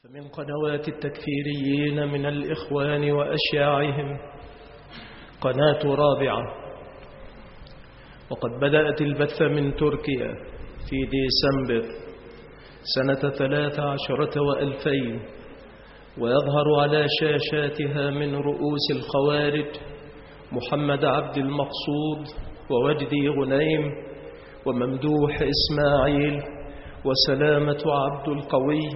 فمن قنوات التكفيريين من الإخوان وأشياعهم قناة رابعة، وقد بدأت البث من تركيا في ديسمبر سنة 13 و2000، ويظهر على شاشاتها من رؤوس الخوارج محمد عبد المقصود ووجدي غنيم وممدوح إسماعيل وسلامة عبد القوي.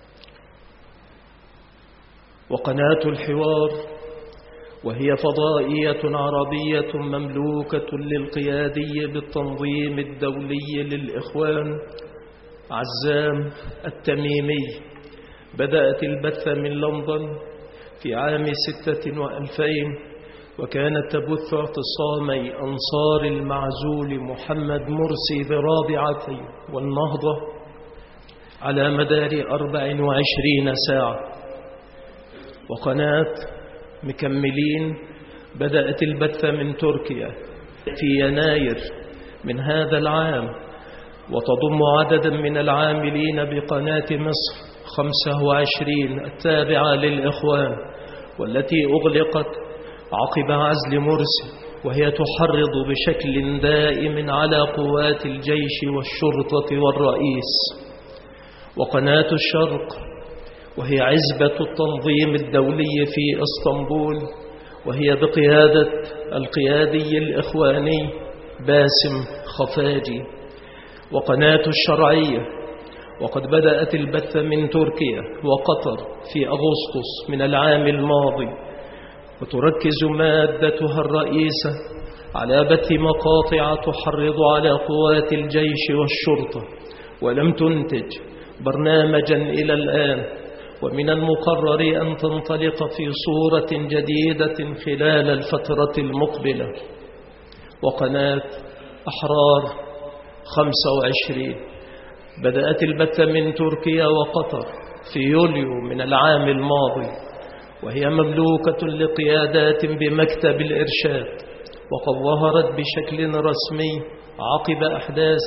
وقناة الحوار، وهي فضائية عربية مملوكة للقيادي بالتنظيم الدولي للإخوان عزام التميمي، بدأت البث من لندن في عام 6 و2000، وكانت تبث اعتصامي أنصار المعزول محمد مرسي برابعة والنهضة على مدار 24 ساعة. وقناة مكملين بدأت البث من تركيا في يناير من هذا العام، وتضم عددا من العاملين بقناة مصر 25 التابعة للإخوان، والتي أغلقت عقب عزل مرسي، وهي تحرض بشكل دائم على قوات الجيش والشرطة والرئيس. وقناة الشرق، وهي عزبة التنظيم الدولي في اسطنبول، وهي بقيادة القيادي الإخواني باسم خفاجي. وقناة الشرعية، وقد بدأت البث من تركيا وقطر في أغسطس من العام الماضي، وتركز مادتها الرئيسة على بث مقاطع تحرض على قوات الجيش والشرطة، ولم تنتج برنامجا إلى الآن، ومن المقرر أن تنطلق في صورة جديدة خلال الفترة المقبلة. وقناة أحرار 25 بدأت البث من تركيا وقطر في يوليو من العام الماضي، وهي مملوكة لقيادات بمكتب الإرشاد، وقد ظهرت بشكل رسمي عقب أحداث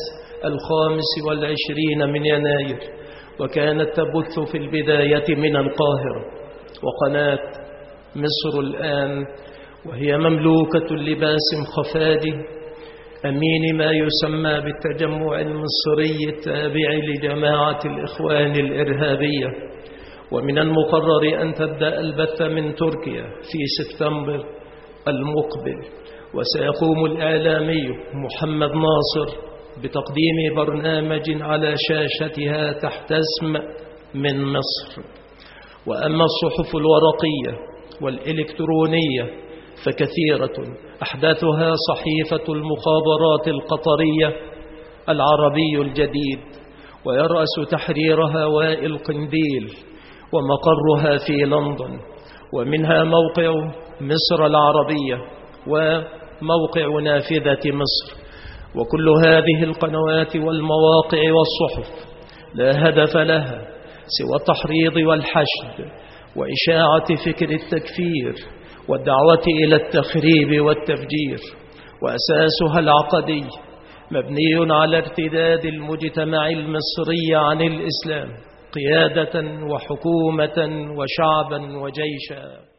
25 من يناير، وكانت تبث في البداية من القاهرة. وقناة مصر الآن، وهي مملوكة لباسم خفاجي أمين ما يسمى بالتجمع المصري التابع لجماعة الإخوان الإرهابية، ومن المقرر أن تبدأ البث من تركيا في سبتمبر المقبل. وسيقوم الإعلامي محمد ناصر بتقديم برنامج على شاشتها تحت اسم من مصر. وأما الصحف الورقية والإلكترونية فكثيرة، أحدثها صحيفة المخابرات القطرية العربي الجديد، ويرأس تحريرها وائل قنديل، ومقرها في لندن، ومنها موقع مصر العربية وموقع نافذة مصر. وكل هذه القنوات والمواقع والصحف لا هدف لها سوى التحريض والحشد وإشاعة فكر التكفير والدعوة إلى التخريب والتفجير، وأساسها العقدي مبني على ارتداد المجتمع المصري عن الإسلام قيادة وحكومة وشعبا وجيشا.